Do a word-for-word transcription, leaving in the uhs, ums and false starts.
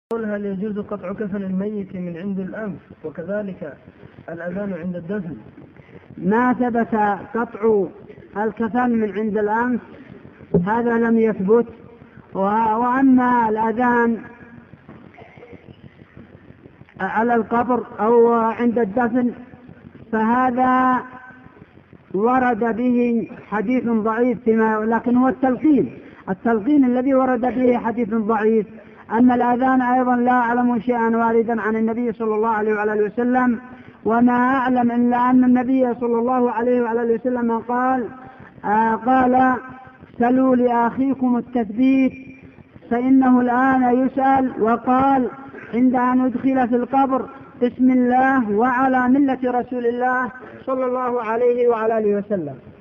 هل يجوز قطع كفن الميت من عند الأنف وكذلك الأذان عند الدفن؟ ما ثبت قطع الكفن من عند الأنف هذا لم يثبت، وأما الأذان على القبر أو عند الدفن فهذا ورد به حديث ضعيف فيما، لكن هو التلقين التلقين الذي ورد به حديث ضعيف. أما الأذان أيضا لا أعلم شيئا واردا عن النبي صلى الله عليه وعلى وسلم، وما أعلم إلا أن النبي صلى الله عليه وعلى وسلم قال آه قال سلوا لأخيكم التثبيت فإنه الآن يسأل، وقال عند أن أدخل في القبر بسم الله وعلى ملة رسول الله صلى الله عليه وعلى وسلم.